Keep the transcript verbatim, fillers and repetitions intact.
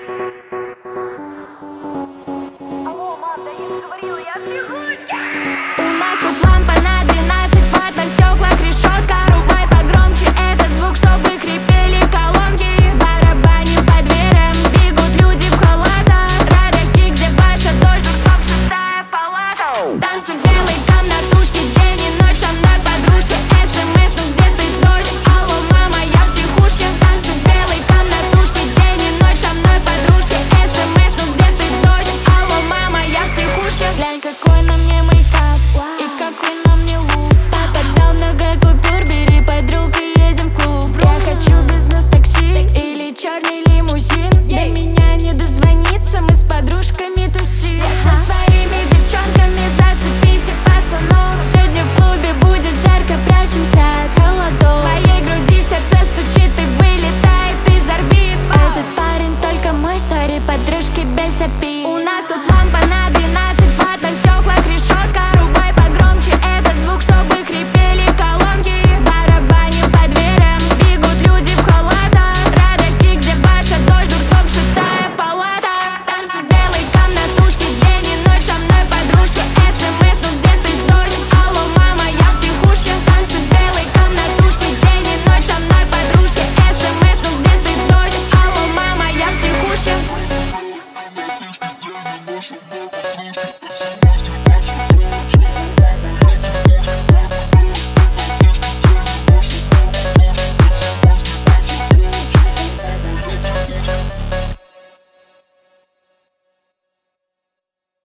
Алло, мам, да я же говорила, я психуйся! У нас тут лампа на двенадцать ватт, на стеклах решетка. Рубай погромче этот звук, чтобы хрипели колонки. Барабаним по дверям, бегут люди в халатах. Родаки, где ваша дочь, стоп, шестая палата. Танцы в белой комнатушке, день и ночь со мной подружки. СМС, ну где ты, дочь? Алло, мама, я в психушке. Танцы в белой комнатушке, день и ночь со мной подружки. СМС, ну где ты, дочь? Алло, мама, я в психушке. Глянь, какой на мне мейкап и какой на мне лук. Папа дал много купюр, бери подруг и едем в клуб. Я хочу бизнес-такси или черный лимузин. До меня не дозвониться, мы с подружками тусим. Я со своими девчонками, зацепите пацанов. Сегодня в клубе будет жарко, прячемся от холодов. В моей груди сердце стучит и вылетает из орбит. Этот парень только мой, сори, подружки без обид.